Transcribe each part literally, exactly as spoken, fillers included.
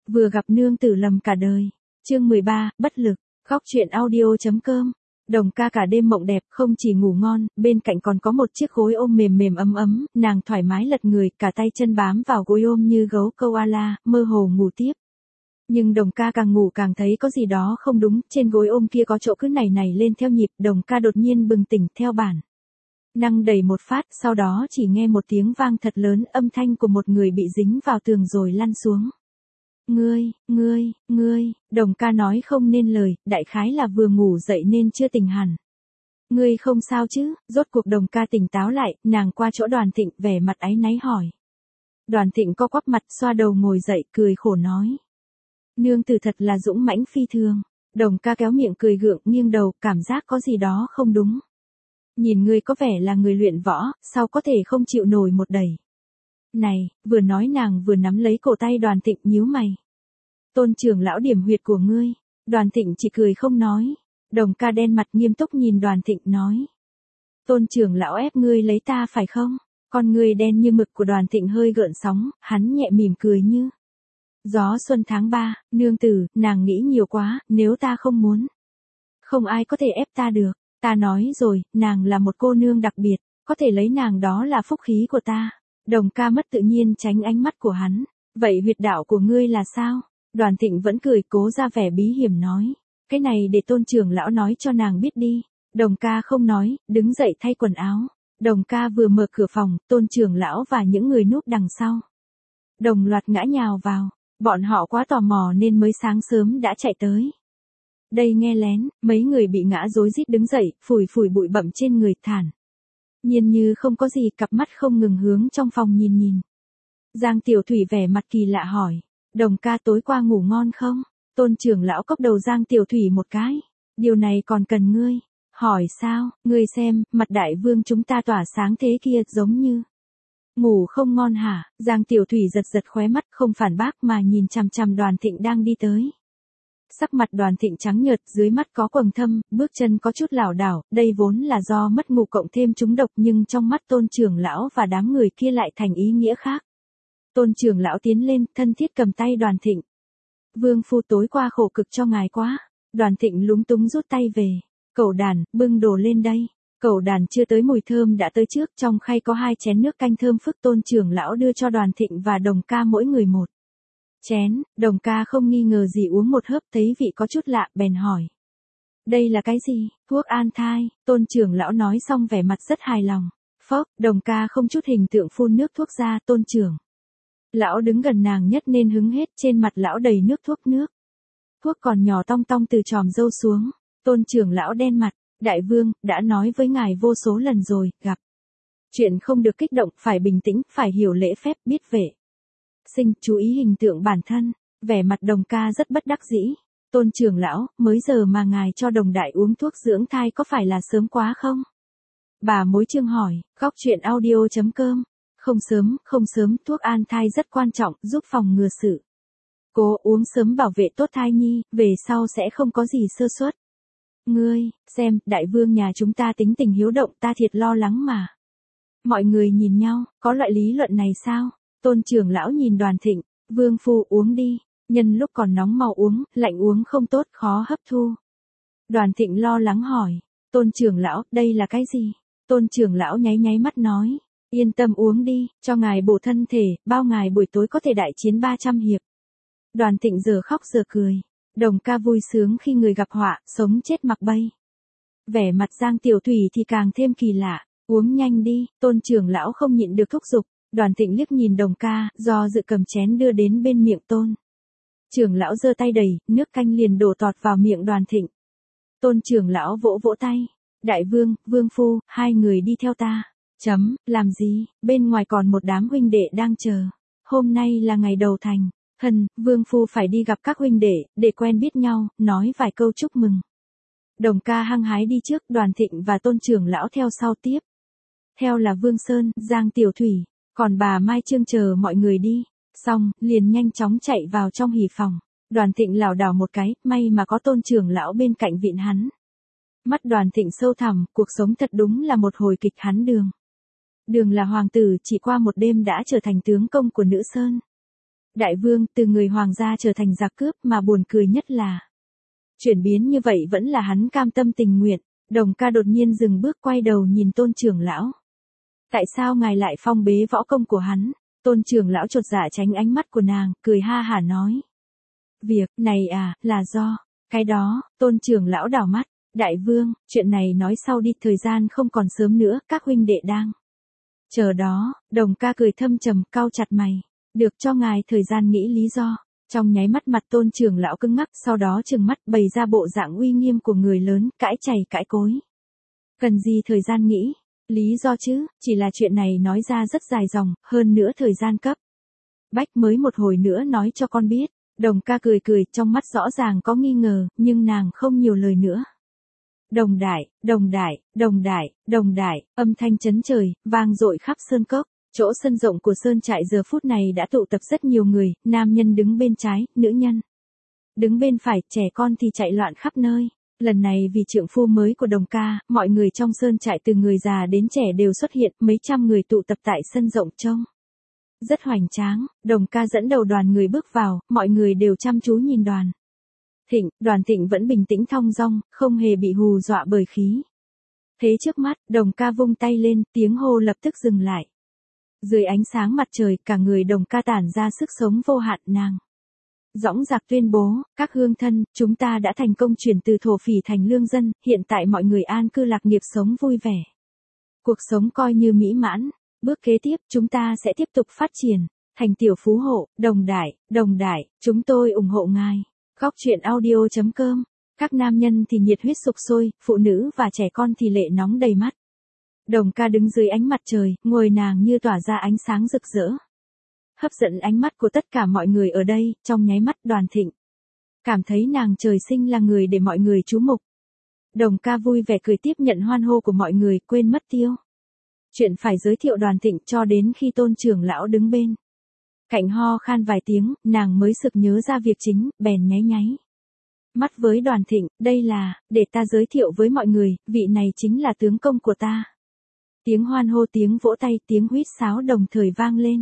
Vừa gặp nương tử lầm cả đời. Chương mười ba, bất lực. Góc truyện audio.com. Đồng ca cả đêm mộng đẹp, không chỉ ngủ ngon, bên cạnh còn có một chiếc gối ôm mềm mềm ấm ấm, nàng thoải mái lật người, cả tay chân bám vào gối ôm như gấu koala, mơ hồ ngủ tiếp. Nhưng đồng ca càng ngủ càng thấy có gì đó không đúng, trên gối ôm kia có chỗ cứ nảy nảy lên theo nhịp, đồng ca đột nhiên bừng tỉnh theo bản năng đẩy một phát, sau đó chỉ nghe một tiếng vang thật lớn, âm thanh của một người bị dính vào tường rồi lăn xuống. Ngươi, ngươi, ngươi, đồng ca nói không nên lời, đại khái là vừa ngủ dậy nên chưa tỉnh hẳn. Ngươi không sao chứ? Rốt cuộc đồng ca tỉnh táo lại, nàng qua chỗ Đoàn Thịnh, vẻ mặt áy náy hỏi. Đoàn Thịnh co quắp mặt, xoa đầu ngồi dậy, cười khổ nói. Nương tử thật là dũng mãnh phi thường. Đồng ca kéo miệng cười gượng, nghiêng đầu, cảm giác có gì đó không đúng. Nhìn ngươi có vẻ là người luyện võ, sao có thể không chịu nổi một đẩy. Này, vừa nói nàng vừa nắm lấy cổ tay Đoàn Thịnh, nhíu mày. Tôn trưởng lão điểm huyệt của ngươi. Đoàn Thịnh chỉ cười không nói. Đồng ca đen mặt nghiêm túc nhìn Đoàn Thịnh nói. Tôn trưởng lão ép ngươi lấy ta phải không? Con ngươi đen như mực của Đoàn Thịnh hơi gợn sóng, hắn nhẹ mỉm cười như. Gió xuân tháng ba, nương tử, nàng nghĩ nhiều quá, nếu ta không muốn. Không ai có thể ép ta được, ta nói rồi, nàng là một cô nương đặc biệt, có thể lấy nàng đó là phúc khí của ta. Đồng ca mất tự nhiên tránh ánh mắt của hắn. Vậy huyệt đạo của ngươi là sao? Đoàn Thịnh vẫn cười cố ra vẻ bí hiểm nói. Cái này để tôn trưởng lão nói cho nàng biết đi. Đồng ca không nói, đứng dậy thay quần áo. Đồng ca vừa mở cửa phòng, tôn trưởng lão và những người núp đằng sau. Đồng loạt ngã nhào vào. Bọn họ quá tò mò nên mới sáng sớm đã chạy tới. Đây nghe lén, mấy người bị ngã rối rít đứng dậy, phủi phủi bụi bặm trên người, thản nhiên như không có gì, cặp mắt không ngừng hướng trong phòng nhìn nhìn. Giang Tiểu Thủy vẻ mặt kỳ lạ hỏi. Đồng ca tối qua ngủ ngon không? Tôn trưởng lão cốc đầu Giang Tiểu Thủy một cái. Điều này còn cần ngươi. Hỏi sao? Ngươi xem, mặt đại vương chúng ta tỏa sáng thế kia, giống như ngủ không ngon hả? Giang Tiểu Thủy giật giật khóe mắt, không phản bác mà nhìn chằm chằm Đoàn Thịnh đang đi tới. Sắc mặt Đoàn Thịnh trắng nhợt, dưới mắt có quầng thâm, bước chân có chút lảo đảo, đây vốn là do mất ngủ cộng thêm trúng độc, nhưng trong mắt tôn trưởng lão và đám người kia lại thành ý nghĩa khác. Tôn trưởng lão tiến lên, thân thiết cầm tay Đoàn Thịnh. Vương phu tối qua khổ cực cho ngài quá. Đoàn Thịnh lúng túng rút tay về. Cẩu đàn, bưng đồ lên đây. Cẩu đàn chưa tới mùi thơm đã tới trước, trong khay có hai chén nước canh thơm phức, tôn trưởng lão đưa cho Đoàn Thịnh và Đồng ca mỗi người một chén. Đồng ca không nghi ngờ gì uống một hớp, thấy vị có chút lạ, bèn hỏi. Đây là cái gì? Thuốc an thai. Tôn trưởng lão nói xong vẻ mặt rất hài lòng. Phốc, Đồng ca không chút hình tượng phun nước thuốc ra. Tôn trưởng lão đứng gần nàng nhất nên hứng hết, trên mặt lão đầy nước thuốc nước. Thuốc còn nhỏ tong tong từ tròm râu xuống. Tôn trưởng lão đen mặt. Đại vương, đã nói với ngài vô số lần rồi, gặp chuyện không được kích động, phải bình tĩnh, phải hiểu lễ phép, biết vệ sinh, chú ý hình tượng bản thân. Vẻ mặt Đồng ca rất bất đắc dĩ. Tôn trưởng lão, mới giờ mà ngài cho Đồng đại uống thuốc dưỡng thai có phải là sớm quá không? Bà mối Trương hỏi. Góc truyện audio.com. Không sớm, không sớm, thuốc an thai rất quan trọng, giúp phòng ngừa sự cố, uống sớm bảo vệ tốt thai nhi, về sau sẽ không có gì sơ suất. Ngươi, xem, đại vương nhà chúng ta tính tình hiếu động, ta thiệt lo lắng mà. Mọi người nhìn nhau, có loại lý luận này sao? Tôn trưởng lão nhìn Đoàn Thịnh. Vương phu uống đi, nhân lúc còn nóng mau uống, lạnh uống không tốt, khó hấp thu. Đoàn Thịnh lo lắng hỏi. Tôn trưởng lão, đây là cái gì? Tôn trưởng lão nháy nháy mắt nói. Yên tâm uống đi, cho ngài bổ thân thể, bao ngài buổi tối có thể đại chiến ba trăm hiệp. Đoàn Thịnh giờ khóc giờ cười. Đồng ca vui sướng khi người gặp họa, sống chết mặc bay. Vẻ mặt Giang Tiểu Thủy thì càng thêm kỳ lạ. Uống nhanh đi, tôn trưởng lão không nhịn được thúc giục. Đoàn Thịnh liếc nhìn Đồng ca, do dự cầm chén đưa đến bên miệng tôn trưởng lão giơ tay đẩy, nước canh liền đổ tọt vào miệng Đoàn Thịnh. Tôn trưởng lão vỗ vỗ tay. Đại vương, vương phu, hai người đi theo ta. Chấm, làm gì? Bên ngoài còn một đám huynh đệ đang chờ. Hôm nay là ngày đầu thành. Hân, vương phu phải đi gặp các huynh đệ, để quen biết nhau, nói vài câu chúc mừng. Đồng ca hăng hái đi trước, Đoàn Thịnh và tôn trưởng lão theo sau tiếp. Theo là Vương Sơn, Giang Tiểu Thủy, còn bà Mai Trương chờ mọi người đi. Xong, liền nhanh chóng chạy vào trong hỉ phòng. Đoàn Thịnh lảo đảo một cái, may mà có tôn trưởng lão bên cạnh vịn hắn. Mắt Đoàn Thịnh sâu thẳm, cuộc sống thật đúng là một hồi kịch hắn Đường. Đường là hoàng tử, chỉ qua một đêm đã trở thành tướng công của nữ sơn. Đại vương từ người hoàng gia trở thành giặc cướp mà buồn cười nhất là. Chuyển biến như vậy vẫn là hắn cam tâm tình nguyện. Đồng ca đột nhiên dừng bước quay đầu nhìn tôn trưởng lão. Tại sao ngài lại phong bế võ công của hắn? Tôn trưởng lão chột dạ tránh ánh mắt của nàng, cười ha hả nói. Việc này à, là do. Cái đó, tôn trưởng lão đảo mắt. Đại vương, chuyện này nói sau đi, thời gian không còn sớm nữa, các huynh đệ đang. Chờ đó, đồng ca cười thâm trầm, cau chặt mày. Được cho ngài thời gian nghĩ lý do. Trong nháy mắt mặt tôn trưởng lão cứng ngắc, sau đó trừng mắt bày ra bộ dạng uy nghiêm của người lớn, cãi chày cãi cối. Cần gì thời gian nghĩ? Lý do chứ, chỉ là chuyện này nói ra rất dài dòng, hơn nữa thời gian cấp. Bách mới một hồi nữa nói cho con biết. Đồng ca cười cười, trong mắt rõ ràng có nghi ngờ, nhưng nàng không nhiều lời nữa. Đồng đại, đồng đại, đồng đại, đồng đại, âm thanh chấn trời, vang dội khắp sơn cốc. Chỗ sân rộng của sơn trại giờ phút này đã tụ tập rất nhiều người, nam nhân đứng bên trái, nữ nhân đứng bên phải, trẻ con thì chạy loạn khắp nơi. Lần này vì trượng phu mới của đồng ca, mọi người trong sơn trại từ người già đến trẻ đều xuất hiện, mấy trăm người tụ tập tại sân rộng trông rất hoành tráng. Đồng ca dẫn đầu đoàn người bước vào, mọi người đều chăm chú nhìn đoàn Thịnh. Đoàn Thịnh vẫn bình tĩnh thong dong, không hề bị hù dọa bởi khí thế trước mắt. Đồng ca vung tay lên, tiếng hô lập tức dừng lại. Dưới ánh sáng mặt trời, cả người đồng ca tản ra sức sống vô hạn. Nàng dõng dạc tuyên bố, các hương thân, chúng ta đã thành công chuyển từ thổ phỉ thành lương dân, hiện tại mọi người an cư lạc nghiệp sống vui vẻ. Cuộc sống coi như mỹ mãn. Bước kế tiếp, chúng ta sẽ tiếp tục phát triển, thành tiểu phú hộ. Đồng đại, đồng đại, chúng tôi ủng hộ ngài. Góc truyện audio chấm com. Các nam nhân thì nhiệt huyết sục sôi, phụ nữ và trẻ con thì lệ nóng đầy mắt. Đồng ca đứng dưới ánh mặt trời, ngồi nàng như tỏa ra ánh sáng rực rỡ. Hấp dẫn ánh mắt của tất cả mọi người ở đây, trong nháy mắt Đoàn Thịnh cảm thấy nàng trời sinh là người để mọi người chú mục. Đồng ca vui vẻ cười tiếp nhận hoan hô của mọi người, quên mất tiêu chuyện phải giới thiệu Đoàn Thịnh, cho đến khi tôn trưởng lão đứng bên cạnh ho khan vài tiếng, nàng mới sực nhớ ra việc chính, bèn nháy nháy mắt với Đoàn Thịnh. Đây là, để ta giới thiệu với mọi người, vị này chính là tướng công của ta. Tiếng hoan hô, tiếng vỗ tay, tiếng huýt sáo đồng thời vang lên.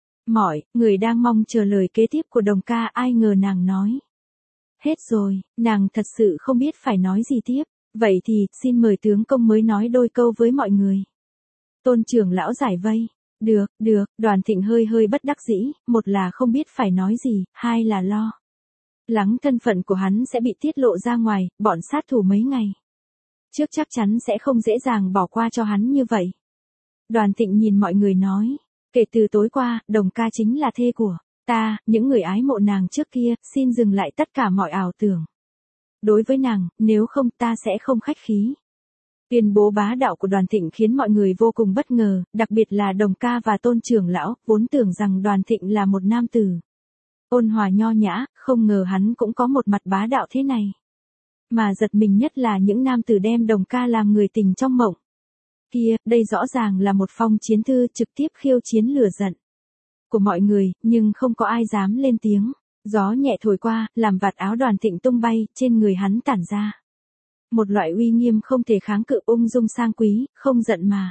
Mọi người đang mong chờ lời kế tiếp của đồng ca, ai ngờ nàng nói hết rồi. Nàng thật sự không biết phải nói gì tiếp. Vậy thì, xin mời tướng công mới nói đôi câu với mọi người. Tôn trưởng lão giải vây. Được, được. Đoàn Thịnh hơi hơi bất đắc dĩ, một là không biết phải nói gì, hai là lo lắng thân phận của hắn sẽ bị tiết lộ ra ngoài, bọn sát thủ mấy ngày trước chắc chắn sẽ không dễ dàng bỏ qua cho hắn như vậy. Đoàn Thịnh nhìn mọi người nói, kể từ tối qua, đồng ca chính là thê của ta, những người ái mộ nàng trước kia, xin dừng lại tất cả mọi ảo tưởng đối với nàng, nếu không ta sẽ không khách khí. Tuyên bố bá đạo của Đoàn Thịnh khiến mọi người vô cùng bất ngờ, đặc biệt là đồng ca và tôn trưởng lão, vốn tưởng rằng Đoàn Thịnh là một nam tử ôn hòa nho nhã, không ngờ hắn cũng có một mặt bá đạo thế này. Mà giật mình nhất là những nam tử đem đồng ca làm người tình trong mộng. Kia, đây rõ ràng là một phong chiến thư trực tiếp khiêu chiến lửa giận của mọi người, nhưng không có ai dám lên tiếng. Gió nhẹ thổi qua, làm vạt áo Đoàn Thịnh tung bay, trên người hắn tản ra một loại uy nghiêm không thể kháng cự, ung dung sang quý, không giận mà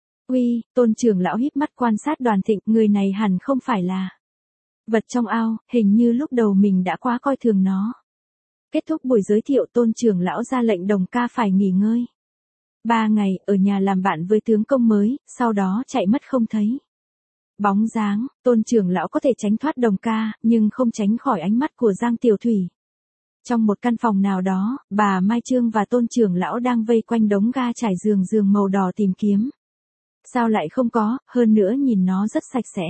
uy. Tôn trưởng lão híp mắt quan sát Đoàn Thịnh, người này hẳn không phải là vật trong ao, hình như lúc đầu mình đã quá coi thường nó. Kết thúc buổi giới thiệu, tôn trưởng lão ra lệnh đồng ca phải nghỉ ngơi ba ngày, ở nhà làm bạn với tướng công mới, sau đó chạy mất không thấy bóng dáng. Tôn trưởng lão có thể tránh thoát đồng ca, nhưng không tránh khỏi ánh mắt của Giang Tiểu Thủy. Trong một căn phòng nào đó, bà Mai Trương và tôn trưởng lão đang vây quanh đống ga trải giường giường màu đỏ tìm kiếm. Sao lại không có, hơn nữa nhìn nó rất sạch sẽ.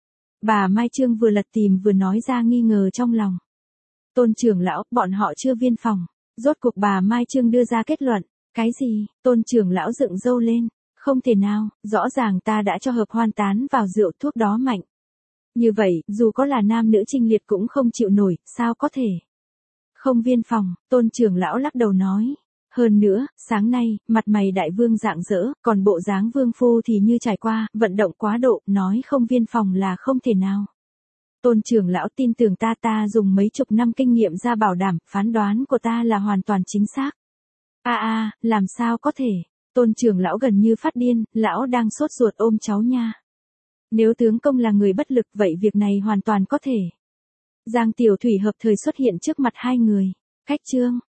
Bà Mai Trương vừa lật tìm vừa nói ra nghi ngờ trong lòng. Tôn trưởng lão, bọn họ chưa viên phòng. Rốt cuộc bà Mai Trương đưa ra kết luận. Cái gì? Tôn trưởng lão dựng râu lên. Không thể nào, rõ ràng ta đã cho hợp hoan tán vào rượu, thuốc đó mạnh. Như vậy, dù có là nam nữ trinh liệt cũng không chịu nổi, sao có thể không viên phòng. Tôn trưởng lão lắc đầu nói. Hơn nữa, sáng nay, mặt mày đại vương rạng rỡ, còn bộ dáng vương phu thì như trải qua, vận động quá độ, nói không viên phòng là không thể nào. Tôn trưởng lão tin tưởng ta, ta dùng mấy chục năm kinh nghiệm ra bảo đảm, phán đoán của ta là hoàn toàn chính xác. A a, làm sao có thể? Tôn trưởng lão gần như phát điên, lão đang sốt ruột ôm cháu nha. Nếu tướng công là người bất lực vậy việc này hoàn toàn có thể. Giang Tiểu Thủy hợp thời xuất hiện trước mặt hai người. Khách trương,